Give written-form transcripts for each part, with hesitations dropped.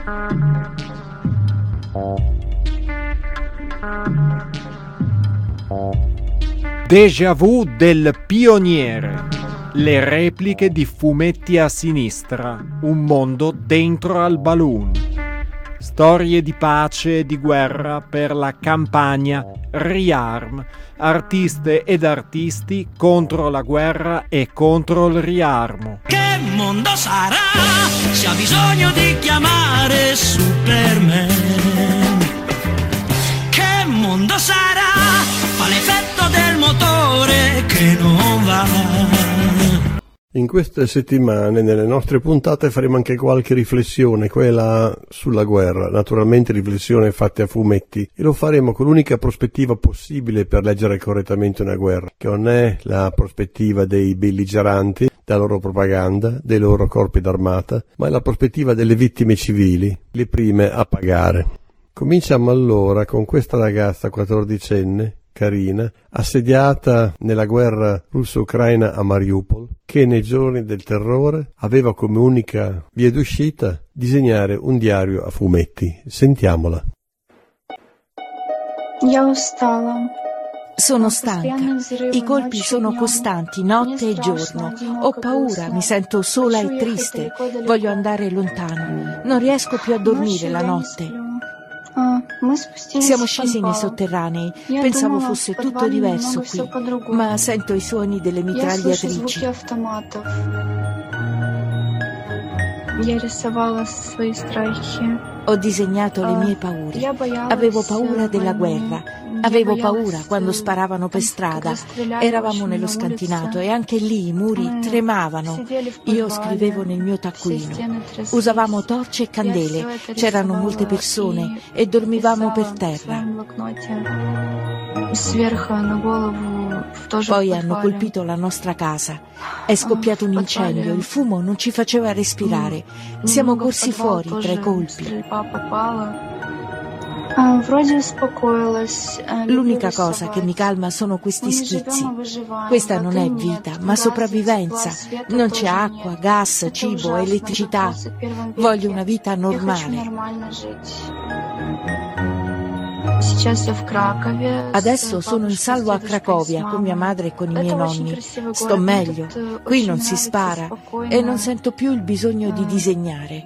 Déjà vu del pioniere. Le repliche di fumetti a sinistra. Un mondo dentro al balloon. Storie di pace e di guerra per la campagna Riarm. Artiste ed artisti contro la guerra e contro il riarmo. Che mondo sarà se ha bisogno di chiamare Superman? Che mondo sarà? Fa l'effetto del motore che non va. In queste settimane, nelle nostre puntate, faremo anche qualche riflessione, quella sulla guerra, naturalmente riflessione fatte a fumetti, e lo faremo con l'unica prospettiva possibile per leggere correttamente una guerra, che non è la prospettiva dei belligeranti, della loro propaganda, dei loro corpi d'armata, ma è la prospettiva delle vittime civili, le prime a pagare. Cominciamo allora con questa ragazza 14enne, Karina, assediata nella guerra russo-ucraina a Mariupol, che nei giorni del terrore aveva come unica via d'uscita disegnare un diario a fumetti. Sentiamola. Sono stanca, i colpi sono costanti notte e giorno, ho paura, mi sento sola e triste, voglio andare lontano, non riesco più a dormire la notte. Siamo scesi nei sotterranei, pensavo fosse tutto diverso qui, ma sento i suoni delle mitragliatrici. Ho disegnato le mie paure. Avevo paura della guerra. Avevo paura quando sparavano per strada. Eravamo nello scantinato e anche lì i muri tremavano. Io scrivevo nel mio taccuino. Usavamo torce e candele. C'erano molte persone e dormivamo per terra. Poi hanno colpito la nostra casa. È scoppiato un incendio, il fumo non ci faceva respirare. Siamo corsi fuori tra i colpi. L'unica cosa che mi calma sono questi schizzi. Questa non è vita, ma sopravvivenza. Non c'è acqua, gas, cibo, elettricità. Voglio una vita normale. Adesso sono in salvo a Cracovia con mia madre e con i miei nonni. Sto meglio, qui non si spara e non sento più il bisogno di disegnare.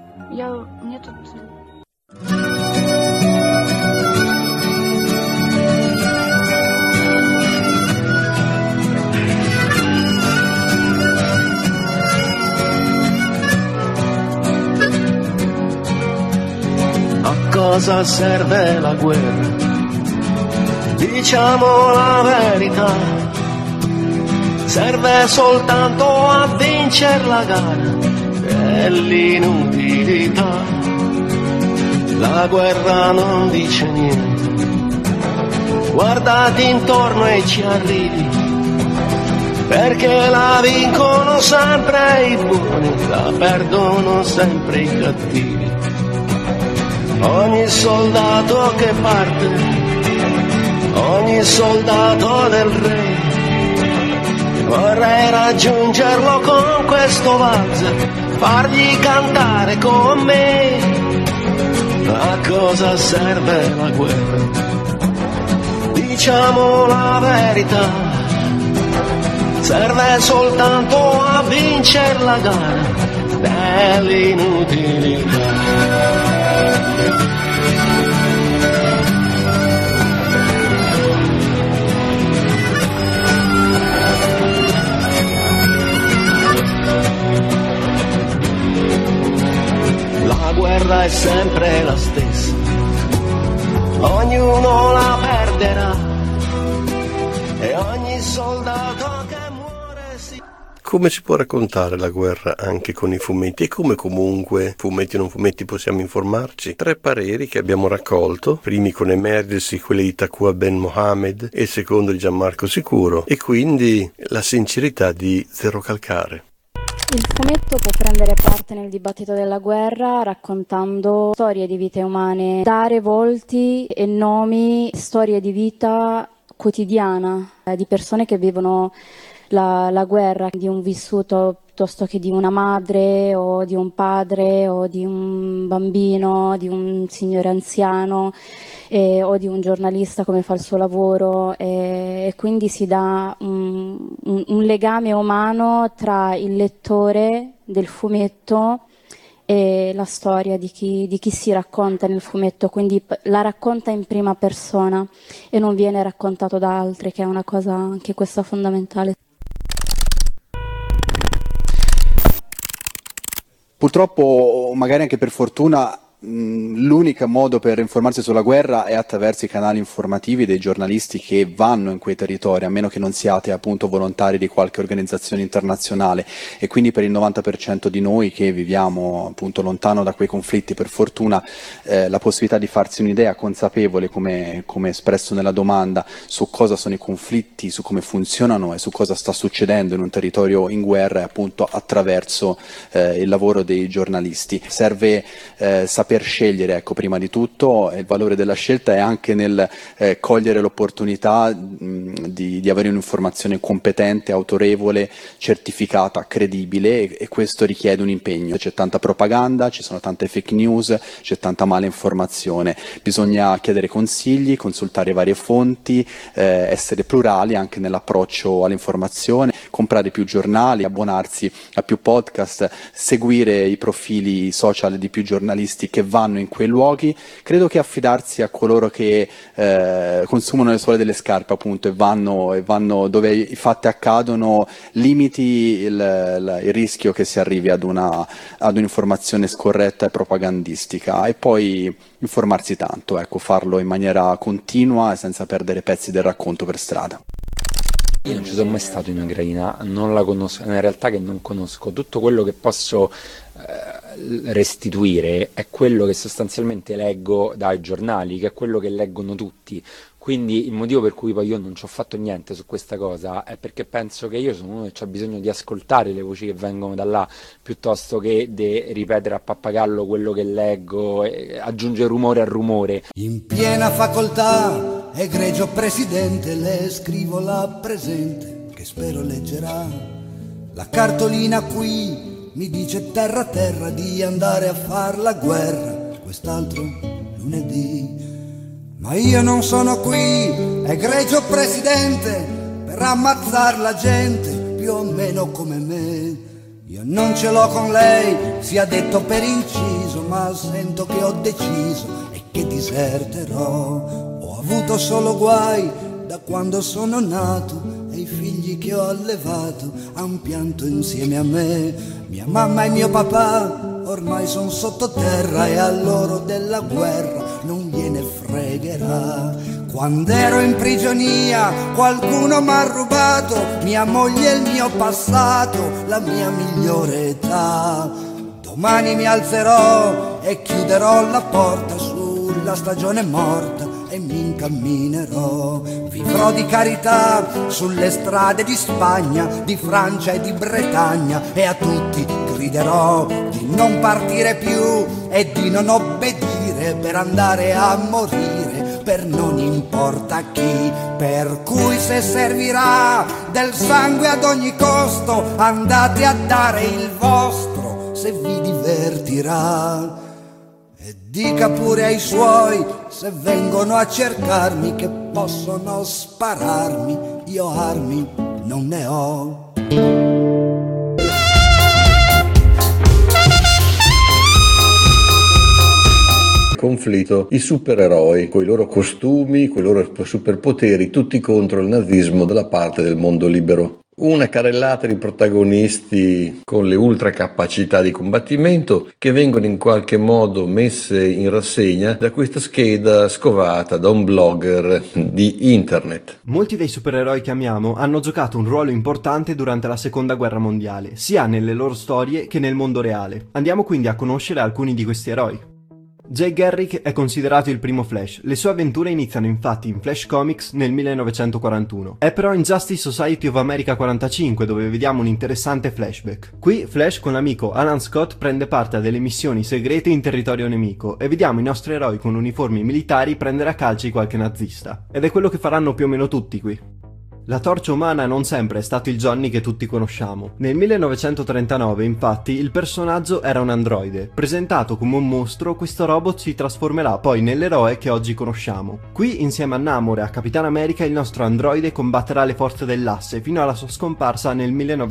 A cosa serve la guerra? Diciamo la verità, serve soltanto a vincere la gara dell'inutilità. La guerra non dice niente, guardati intorno e ci arrivi, perché la vincono sempre i buoni, la perdono sempre i cattivi. Ogni soldato che parte, ogni soldato del re, vorrei raggiungerlo con questo valzer, fargli cantare con me. A cosa serve la guerra? Diciamo la verità, serve soltanto a vincere la gara dell'inutilità. La guerra è sempre la stessa, ognuno la perderà e ogni soldato che muore si... Come si può raccontare la guerra anche con i fumetti e come comunque, fumetti o non fumetti, possiamo informarci? 3 pareri che abbiamo raccolto, primi con Emergency, quelli di Taqwa Ben Mohammed e il secondo di Gianmarco Sicuro, e quindi la sincerità di Zero Calcare. Il fumetto può prendere parte nel dibattito della guerra raccontando storie di vite umane, dare volti e nomi, storie di vita quotidiana di persone che vivono la guerra, di un vissuto piuttosto che di una madre o di un padre o di un bambino, di un signore anziano o di un giornalista come fa il suo lavoro, e quindi si dà un legame umano tra il lettore del fumetto e la storia di chi si racconta nel fumetto, quindi la racconta in prima persona e non viene raccontato da altri, che è una cosa anche questa fondamentale. Purtroppo, magari anche per fortuna, l'unico modo per informarsi sulla guerra è attraverso i canali informativi dei giornalisti che vanno in quei territori, a meno che non siate appunto volontari di qualche organizzazione internazionale, e quindi per il 90% di noi che viviamo appunto lontano da quei conflitti, per fortuna la possibilità di farsi un'idea consapevole, come espresso nella domanda, su cosa sono i conflitti, su come funzionano e su cosa sta succedendo in un territorio in guerra, è appunto attraverso il lavoro dei giornalisti. Serve saper scegliere, ecco, prima di tutto. Il valore della scelta è anche nel cogliere l'opportunità di avere un'informazione competente, autorevole, certificata, credibile, e questo richiede un impegno. C'è tanta propaganda, ci sono tante fake news, c'è tanta malinformazione, bisogna chiedere consigli, consultare varie fonti, essere plurali anche nell'approccio all'informazione, comprare più giornali, abbonarsi a più podcast, seguire i profili social di più giornalisti che vanno in quei luoghi. Credo che affidarsi a coloro che consumano le suole delle scarpe, appunto, e vanno dove i fatti accadono, limiti il rischio che si arrivi ad un'informazione scorretta e propagandistica, e poi informarsi tanto, ecco, farlo in maniera continua e senza perdere pezzi del racconto per strada. Io non ci sono mai stato in Ucraina, non la conosco, è una realtà che non conosco. Tutto quello che posso restituire è quello che sostanzialmente leggo dai giornali, che è quello che leggono tutti. Quindi il motivo per cui poi io non ci ho fatto niente su questa cosa è perché penso che io sono uno che ha bisogno di ascoltare le voci che vengono da là, piuttosto che di ripetere a pappagallo quello che leggo e aggiungere rumore al rumore. In piena facoltà, egregio presidente, le scrivo la presente, che spero leggerà. La cartolina qui mi dice terra terra di andare a far la guerra quest'altro lunedì. Ma io non sono qui, egregio presidente, per ammazzar la gente più o meno come me. Io non ce l'ho con lei, sia detto per inciso, ma sento che ho deciso e che diserterò. Ho avuto solo guai da quando sono nato, e i figli che ho allevato han pianto insieme a me. Mia mamma e mio papà ormai son sottoterra, e a loro della guerra non gliene fregherà. Quando ero in prigionia qualcuno m'ha rubato mia moglie e il mio passato, la mia migliore età. Domani mi alzerò e chiuderò la porta sulla stagione morta e mi incamminerò. Vivrò di carità sulle strade di Spagna, di Francia e di Bretagna, e a tutti griderò di non partire più e di non obbedire per andare a morire per non importa chi. Per cui se servirà del sangue ad ogni costo, andate a dare il vostro se vi divertirà. E dica pure ai suoi, se vengono a cercarmi, che possono spararmi, io armi non ne ho. Conflitto, i supereroi, coi loro costumi, coi loro superpoteri, tutti contro il nazismo dalla parte del mondo libero. Una carrellata di protagonisti con le ultra capacità di combattimento che vengono in qualche modo messe in rassegna da questa scheda scovata da un blogger di internet. Molti dei supereroi che amiamo hanno giocato un ruolo importante durante la Seconda Guerra Mondiale, sia nelle loro storie che nel mondo reale. Andiamo quindi a conoscere alcuni di questi eroi. Jay Garrick è considerato il primo Flash. Le sue avventure iniziano infatti in Flash Comics nel 1941. È però in Justice Society of America 45 dove vediamo un interessante flashback. Qui Flash con l'amico Alan Scott prende parte a delle missioni segrete in territorio nemico e vediamo i nostri eroi con uniformi militari prendere a calci qualche nazista. Ed è quello che faranno più o meno tutti qui. La torcia umana non sempre è stato il Johnny che tutti conosciamo. Nel 1939, infatti, il personaggio era un androide. Presentato come un mostro, questo robot si trasformerà poi nell'eroe che oggi conosciamo. Qui, insieme a Namor e a Capitan America, il nostro androide combatterà le forze dell'asse fino alla sua scomparsa nel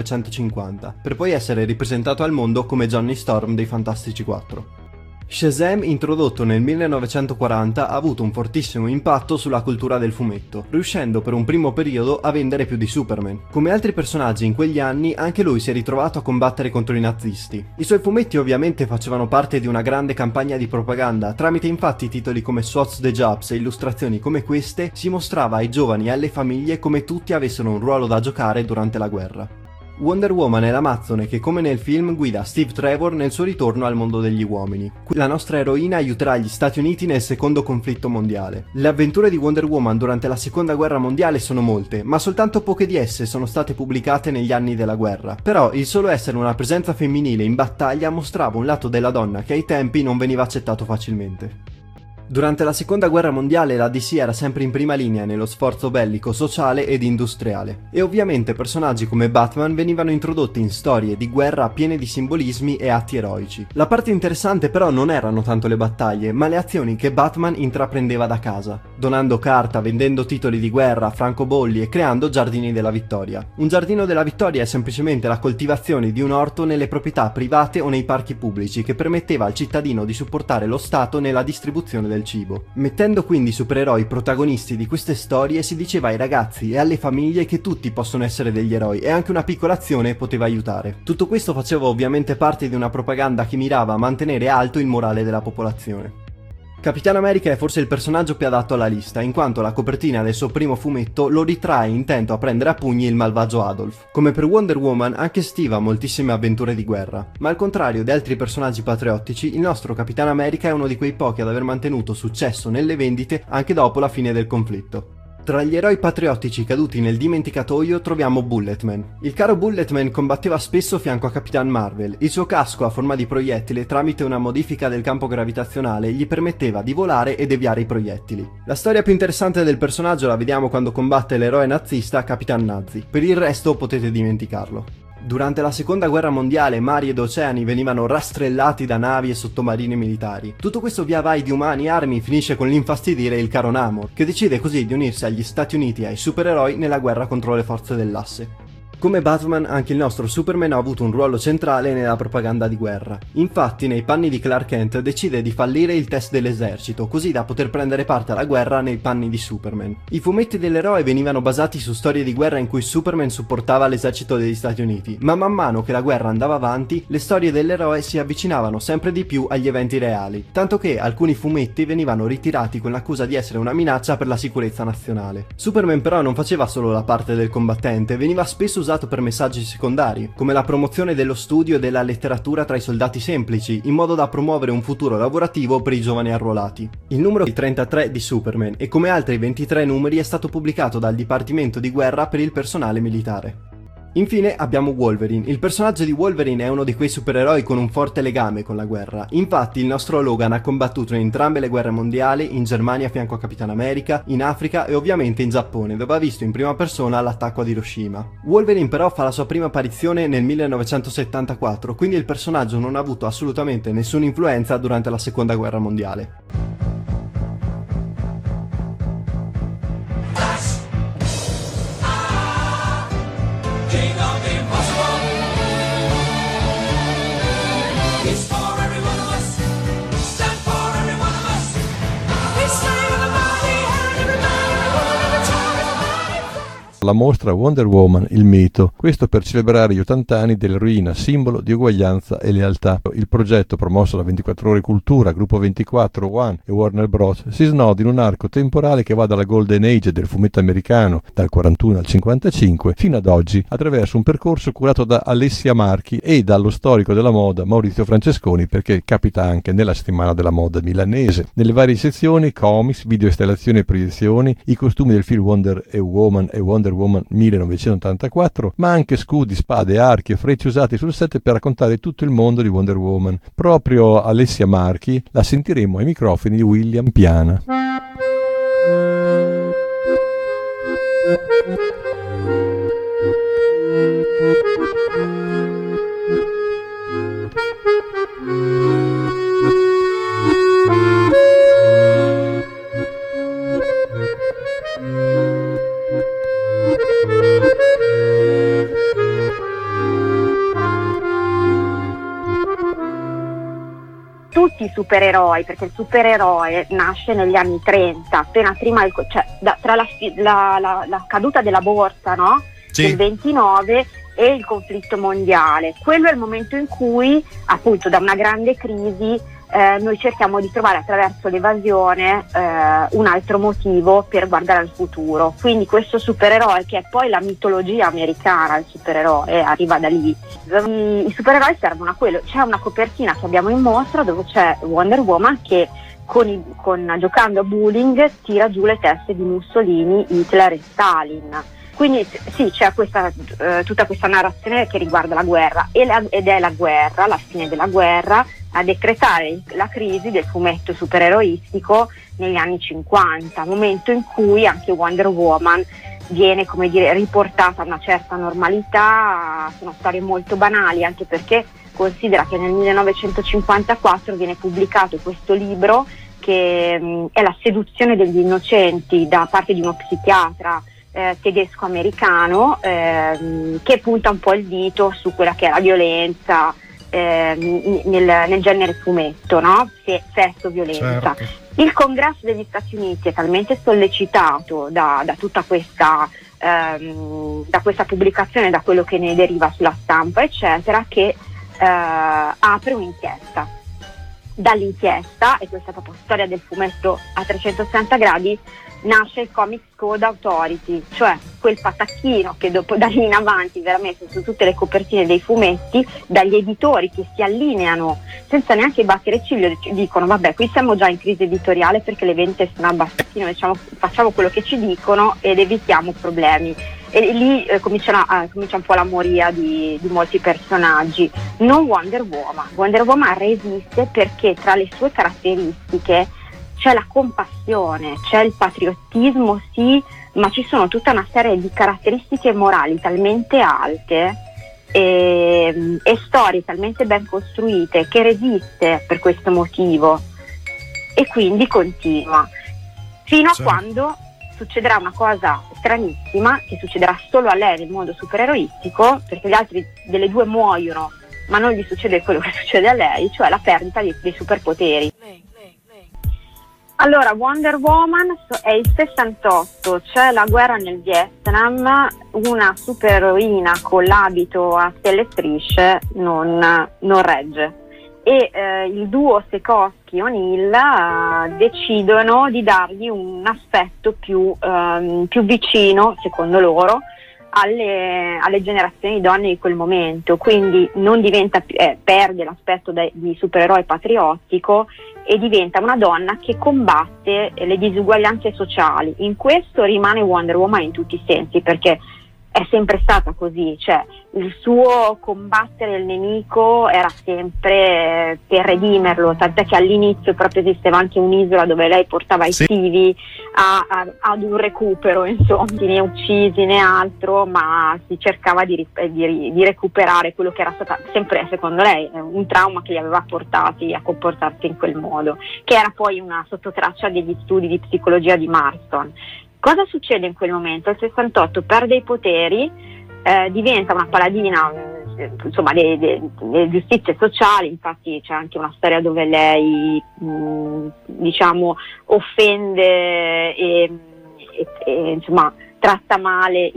1950, per poi essere ripresentato al mondo come Johnny Storm dei Fantastici 4. Shazam, introdotto nel 1940, ha avuto un fortissimo impatto sulla cultura del fumetto, riuscendo per un primo periodo a vendere più di Superman. Come altri personaggi in quegli anni, anche lui si è ritrovato a combattere contro i nazisti. I suoi fumetti ovviamente facevano parte di una grande campagna di propaganda, tramite infatti titoli come What's the Jobs e illustrazioni come queste, si mostrava ai giovani e alle famiglie come tutti avessero un ruolo da giocare durante la guerra. Wonder Woman è l'amazzone che, come nel film, guida Steve Trevor nel suo ritorno al mondo degli uomini. Qui la nostra eroina aiuterà gli Stati Uniti nel secondo conflitto mondiale. Le avventure di Wonder Woman durante la seconda guerra mondiale sono molte, ma soltanto poche di esse sono state pubblicate negli anni della guerra. Però il solo essere una presenza femminile in battaglia mostrava un lato della donna che ai tempi non veniva accettato facilmente. Durante la seconda guerra mondiale la DC era sempre in prima linea nello sforzo bellico, sociale ed industriale, e ovviamente personaggi come Batman venivano introdotti in storie di guerra piene di simbolismi e atti eroici. La parte interessante però non erano tanto le battaglie, ma le azioni che Batman intraprendeva da casa, donando carta, vendendo titoli di guerra, francobolli e creando giardini della vittoria. Un giardino della vittoria è semplicemente la coltivazione di un orto nelle proprietà private o nei parchi pubblici che permetteva al cittadino di supportare lo Stato nella distribuzione del cibo. Mettendo quindi i supereroi protagonisti di queste storie, si diceva ai ragazzi e alle famiglie che tutti possono essere degli eroi e anche una piccola azione poteva aiutare. Tutto questo faceva ovviamente parte di una propaganda che mirava a mantenere alto il morale della popolazione. Capitan America è forse il personaggio più adatto alla lista, in quanto la copertina del suo primo fumetto lo ritrae intento a prendere a pugni il malvagio Adolf. Come per Wonder Woman, anche Steve ha moltissime avventure di guerra, ma al contrario di altri personaggi patriottici, il nostro Capitan America è uno di quei pochi ad aver mantenuto successo nelle vendite anche dopo la fine del conflitto. Tra gli eroi patriottici caduti nel dimenticatoio troviamo Bulletman. Il caro Bulletman combatteva spesso fianco a Capitan Marvel. Il suo casco a forma di proiettile, tramite una modifica del campo gravitazionale, gli permetteva di volare e deviare i proiettili. La storia più interessante del personaggio la vediamo quando combatte l'eroe nazista Capitan Nazi. Per il resto potete dimenticarlo. Durante la seconda guerra mondiale mari ed oceani venivano rastrellati da navi e sottomarini militari. Tutto questo via vai di umani e armi finisce con l'infastidire il caro Namor, che decide così di unirsi agli Stati Uniti e ai supereroi nella guerra contro le forze dell'asse. Come Batman, anche il nostro Superman ha avuto un ruolo centrale nella propaganda di guerra. Infatti, nei panni di Clark Kent decide di fallire il test dell'esercito, così da poter prendere parte alla guerra nei panni di Superman. I fumetti dell'eroe venivano basati su storie di guerra in cui Superman supportava l'esercito degli Stati Uniti, ma man mano che la guerra andava avanti, le storie dell'eroe si avvicinavano sempre di più agli eventi reali, tanto che alcuni fumetti venivano ritirati con l'accusa di essere una minaccia per la sicurezza nazionale. Superman però non faceva solo la parte del combattente, veniva spesso usato per messaggi secondari, come la promozione dello studio e della letteratura tra i soldati semplici, in modo da promuovere un futuro lavorativo per i giovani arruolati. Il numero 33 di Superman, e come altri 23 numeri, è stato pubblicato dal Dipartimento di Guerra per il personale militare. Infine abbiamo Wolverine. Il personaggio di Wolverine è uno di quei supereroi con un forte legame con la guerra. Infatti il nostro Logan ha combattuto in entrambe le guerre mondiali, in Germania a fianco a Capitan America, in Africa e ovviamente in Giappone, dove ha visto in prima persona l'attacco ad Hiroshima. Wolverine però fa la sua prima apparizione nel 1974, quindi il personaggio non ha avuto assolutamente nessuna influenza durante la seconda guerra mondiale. La mostra Wonder Woman, il mito, questo per celebrare gli 80 anni dell'eroina, simbolo di uguaglianza e lealtà. Il progetto, promosso da 24 Ore Cultura, Gruppo 24, One e Warner Bros., si snoda in un arco temporale che va dalla Golden Age del fumetto americano, dal 41 al 55, fino ad oggi, attraverso un percorso curato da Alessia Marchi e dallo storico della moda Maurizio Francesconi, perché capita anche nella settimana della moda milanese. Nelle varie sezioni, comics, video installazioni e proiezioni, i costumi del film Wonder Woman e Wonder Woman 1984, ma anche scudi, spade, archi e frecce usati sul set per raccontare tutto il mondo di Wonder Woman. Proprio Alessia Marchi la sentiremo ai microfoni di William Piana. Tutti i supereroi, perché il supereroe nasce negli anni 30, appena prima tra la caduta della borsa, no? Sì. Del 29 e il conflitto mondiale. Quello è il momento in cui, appunto, da una grande crisi noi cerchiamo di trovare attraverso l'evasione un altro motivo per guardare al futuro. Quindi questo supereroe, che è poi la mitologia americana, il supereroe arriva da lì. I supereroi servono a quello. C'è una copertina che abbiamo in mostra dove c'è Wonder Woman che giocando a bowling tira giù le teste di Mussolini, Hitler e Stalin. Quindi sì, c'è tutta questa narrazione che riguarda la guerra ed è la guerra, la fine della guerra, a decretare la crisi del fumetto supereroistico negli anni 50, momento in cui anche Wonder Woman viene, come dire, riportata a una certa normalità. Sono storie molto banali, anche perché considera che nel 1954 viene pubblicato questo libro che è La seduzione degli innocenti da parte di uno psichiatra tedesco-americano che punta un po' il dito su quella che è la violenza nel genere fumetto, no? Sesso, violenza. Certo. Il Congresso degli Stati Uniti è talmente sollecitato da tutta questa pubblicazione, da quello che ne deriva sulla stampa, eccetera, che apre un'inchiesta. Dall'inchiesta, e questa è proprio storia del fumetto a 360 gradi, nasce il Comics Code Authority, cioè quel patacchino che da lì in avanti verrà messo su tutte le copertine dei fumetti dagli editori, che si allineano senza neanche battere ciglio, dicono vabbè, qui siamo già in crisi editoriale perché le vendite sono abbastanza, diciamo, facciamo quello che ci dicono ed evitiamo problemi. E lì comincia un po' la moria di molti personaggi. Non Wonder Woman. Wonder Woman resiste perché tra le sue caratteristiche c'è la compassione, c'è il patriottismo, sì, ma ci sono tutta una serie di caratteristiche morali talmente alte e storie talmente ben costruite che resiste per questo motivo e quindi continua fino a quando succederà una cosa stranissima che succederà solo a lei nel mondo supereroistico, perché gli altri delle due muoiono ma non gli succede quello che succede a lei, cioè la perdita dei superpoteri. Allora, Wonder Woman è il 68, c'è la guerra nel Vietnam, una supereroina con l'abito a stelle e strisce non regge. E il duo Sekosky-O'Neill decidono di dargli un aspetto più vicino, secondo loro, alle generazioni di donne di quel momento, quindi non diventa perde l'aspetto di supereroe patriottico e diventa una donna che combatte le disuguaglianze sociali. In questo rimane Wonder Woman in tutti i sensi, perché è sempre stata così, cioè il suo combattere il nemico era sempre per redimerlo, tant'è che all'inizio proprio esisteva anche un'isola dove lei portava i civi ad un recupero, insomma, né uccisi né altro, ma si cercava di recuperare quello che era stata sempre, secondo lei, un trauma che li aveva portati a comportarsi in quel modo, che era poi una sottotraccia degli studi di psicologia di Marston. Cosa succede in quel momento? Il 68 perde i poteri, diventa una paladina, insomma, delle giustizie sociali. Infatti c'è anche una storia dove lei diciamo offende e insomma tratta male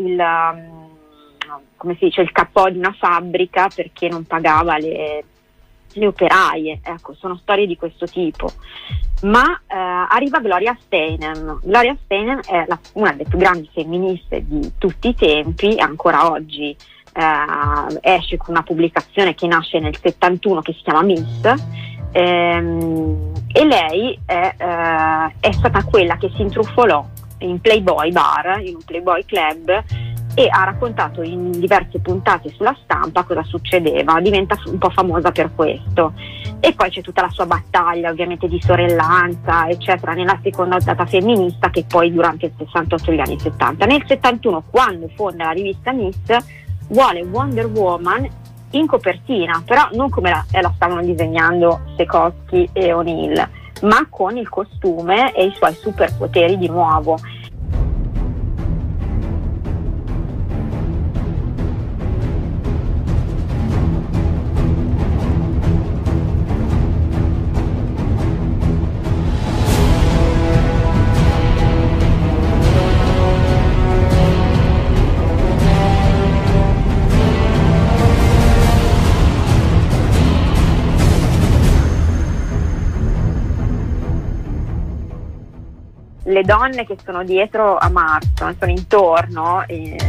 come si dice, il capo di una fabbrica perché non pagava le operaie. Ecco, sono storie di questo tipo. Ma arriva Gloria Steinem. Gloria Steinem è una delle più grandi femministe di tutti i tempi, ancora oggi esce con una pubblicazione che nasce nel 71 che si chiama Miss, e lei è stata quella che si intrufolò in Playboy Bar, in un Playboy Club, e ha raccontato in diverse puntate sulla stampa cosa succedeva, diventa un po' famosa per questo. E poi c'è tutta la sua battaglia ovviamente di sorellanza eccetera nella seconda ondata femminista, che poi durante il 68 e gli anni 70. Nel 71, quando fonda la rivista Miss, vuole Wonder Woman in copertina, però non come la stavano disegnando Sekosky e O'Neill, ma con il costume e i suoi superpoteri di nuovo. Le donne che sono dietro a Marston, sono intorno,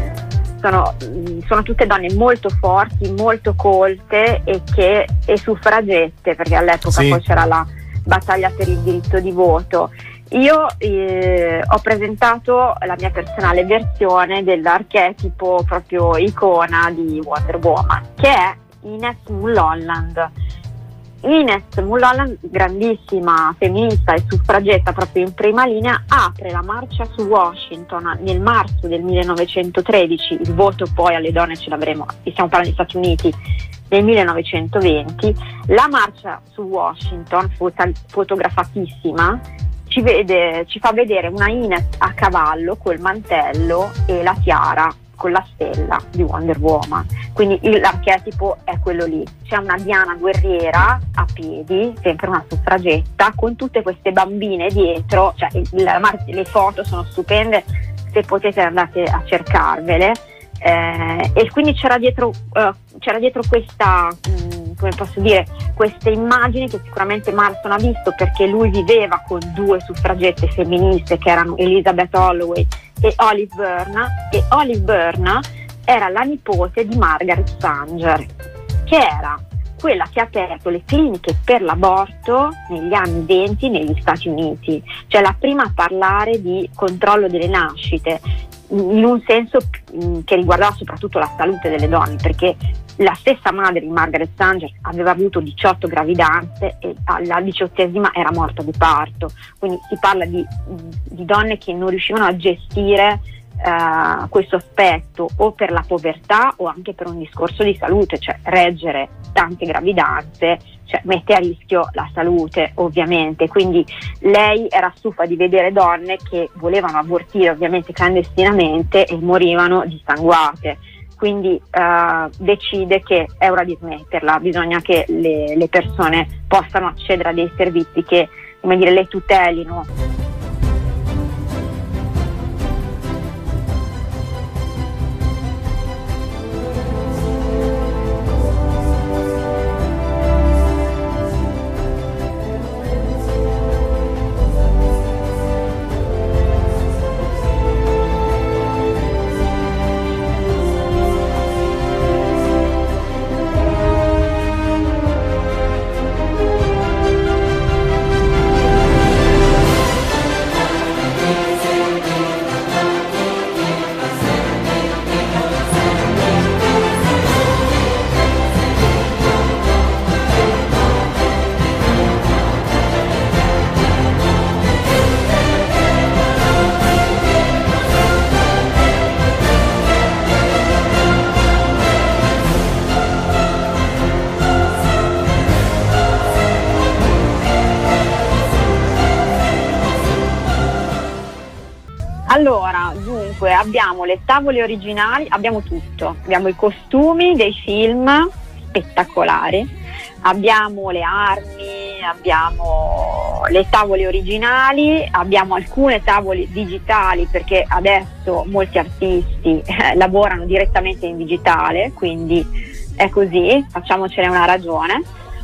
sono tutte donne molto forti, molto colte e suffragette, perché all'epoca poi c'era la battaglia per il diritto di voto. Io ho presentato la mia personale versione dell'archetipo proprio icona di Wonder Woman, che è Ines Mulholland. Ines Mulholland, grandissima femminista e suffragetta proprio in prima linea, apre la marcia su Washington nel marzo del 1913, il voto poi alle donne ce l'avremo, stiamo parlando degli Stati Uniti, nel 1920. La marcia su Washington, fotografatissima, ci fa vedere una Ines a cavallo col mantello e la tiara con la stella di Wonder Woman, quindi l'archetipo è quello lì. C'è una Diana guerriera a piedi, sempre una suffragetta, con tutte queste bambine dietro, cioè le foto sono stupende, se andate a cercarvele, e quindi c'era dietro questa, come posso dire, queste immagini che sicuramente Marston ha visto, perché lui viveva con due suffragette femministe che erano Elizabeth Holloway e Olive Byrne era la nipote di Margaret Sanger, che era quella che ha aperto le cliniche per l'aborto negli anni 20 negli Stati Uniti, cioè la prima a parlare di controllo delle nascite, in un senso che riguardava soprattutto la salute delle donne, perché la stessa madre di Margaret Sanger aveva avuto 18 gravidanze e alla 18ª era morta di parto, quindi si parla di donne che non riuscivano a gestire questo aspetto, o per la povertà o anche per un discorso di salute, cioè reggere tante gravidanze, cioè mette a rischio la salute ovviamente, quindi lei era stufa di vedere donne che volevano abortire ovviamente clandestinamente e morivano dissanguate, quindi decide che è ora di smetterla, bisogna che le persone possano accedere a dei servizi che, come dire, le tutelino. Allora, dunque, abbiamo le tavole originali, abbiamo tutto, abbiamo i costumi dei film spettacolari, abbiamo le armi, abbiamo le tavole originali, abbiamo alcune tavole digitali, perché adesso molti artisti lavorano direttamente in digitale, quindi è così, facciamocene una ragione.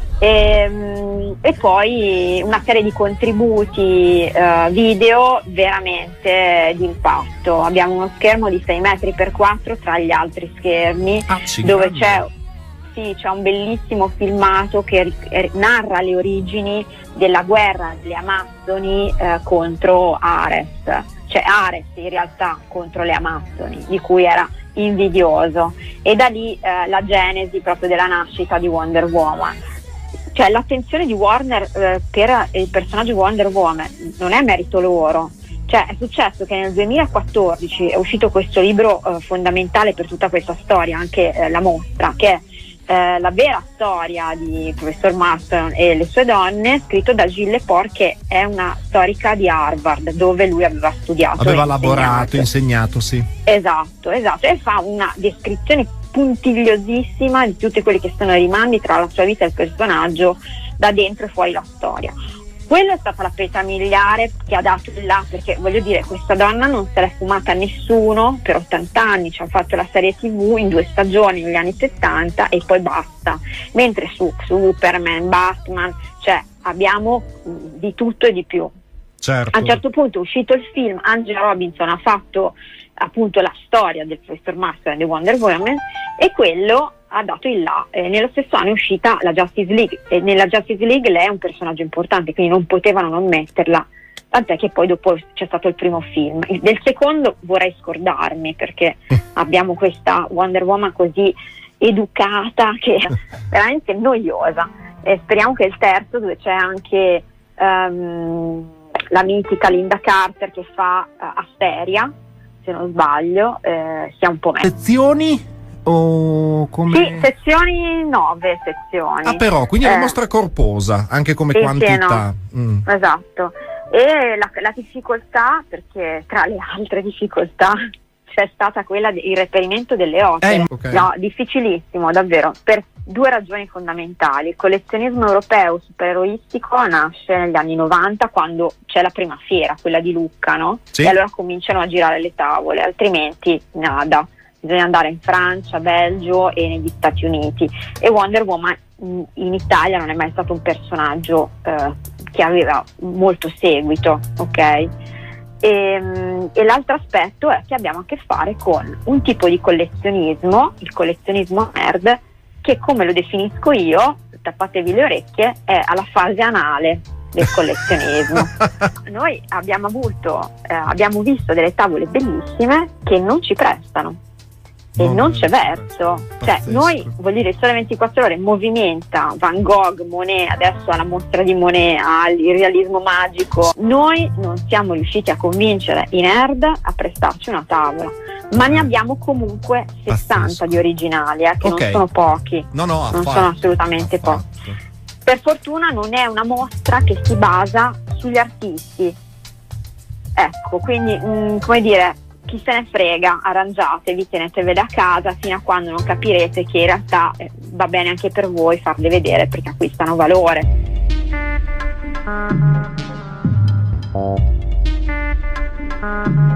E poi una serie di contributi video veramente di impatto. Abbiamo uno schermo di 6 metri per 4 tra gli altri schermi, dove c'è un bellissimo filmato che narra le origini della guerra delle Amazzoni contro Ares, cioè Ares in realtà contro le Amazzoni, di cui era invidioso, e da lì la genesi proprio della nascita di Wonder Woman. Cioè l'attenzione di Warner per il personaggio Wonder Woman non è merito loro, Cioè, è successo che nel 2014 è uscito questo libro fondamentale per tutta questa storia, anche La mostra, che è la vera storia di professor Marston e le sue donne, scritto da Gilles Lepore, che è una storica di Harvard, dove lui aveva studiato, aveva lavorato, insegnato, sì. Esatto, e fa una descrizione puntigliosissima di tutti quelli che sono i rimandi tra la sua vita e il personaggio, da dentro e fuori la storia. Quella è stata la pietra miliare che ha dato il là, perché voglio dire, questa donna non se l'è fumata nessuno per 80 anni, ci ha fatto la serie TV in 2 stagioni negli anni 70 e poi basta, mentre su Superman, Batman, cioè abbiamo di tutto e di più. Certo. A un certo punto è uscito il film, Angela Robinson ha fatto appunto la storia del professor Marston e di Wonder Woman, e quello ha dato il là. Nello stesso anno è uscita la Justice League, e nella Justice League lei è un personaggio importante, quindi non potevano non metterla, tant'è che poi dopo c'è stato il primo film. Del secondo vorrei scordarmi, perché abbiamo questa Wonder Woman così educata che è veramente noiosa, e speriamo che il terzo, dove c'è anche la mitica Linda Carter che fa Asteria, se non sbaglio, sia un po' meglio. Sezioni o come? Sì, sezioni, 9 sezioni. Ah, però, quindi è una mostra corposa, anche come sì, quantità. Sì, no. Esatto. E la difficoltà, perché tra le altre difficoltà c'è stata quella del reperimento delle opere. Okay. No, difficilissimo, davvero, per 2 ragioni fondamentali. Il collezionismo europeo supereroistico nasce negli anni 90, quando c'è la prima fiera, quella di Lucca, no? Sì. E allora cominciano a girare le tavole, altrimenti nada. Bisogna andare in Francia, Belgio e negli Stati Uniti. E Wonder Woman in Italia non è mai stato un personaggio che aveva molto seguito, ok? E l'altro aspetto è che abbiamo a che fare con un tipo di collezionismo, il collezionismo nerd, che, come lo definisco io, tappatevi le orecchie, è alla fase anale del collezionismo. Noi abbiamo visto delle tavole bellissime che non ci prestano. E non c'è verso, cioè noi, voglio dire, Sole 24 Ore movimenta Van Gogh, Monet, adesso alla mostra di Monet, il realismo magico. Noi non siamo riusciti a convincere i nerd a prestarci una tavola, ma ne abbiamo comunque 60 di originali, che non sono pochi, non sono assolutamente pochi. Per fortuna non è una mostra che si basa sugli artisti, ecco, quindi come dire, chi se ne frega, arrangiatevi, tenetevele a casa fino a quando non capirete che in realtà va bene anche per voi farle vedere, perché acquistano valore.